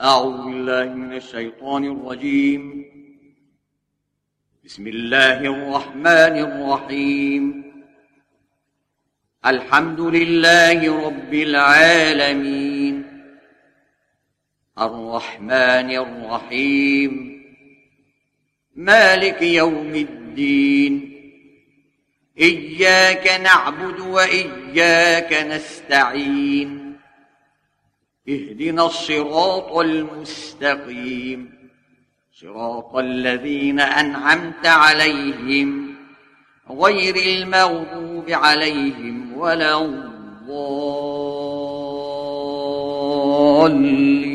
أعوذ بالله من الشيطان الرجيم. بسم الله الرحمن الرحيم. الحمد لله رب العالمين، الرحمن الرحيم، مالك يوم الدين. إياك نعبد وإياك نستعين. اهدنا الصراط المستقيم، صراط الذين أنعمت عليهم غير المغضوب عليهم ولا الضالين.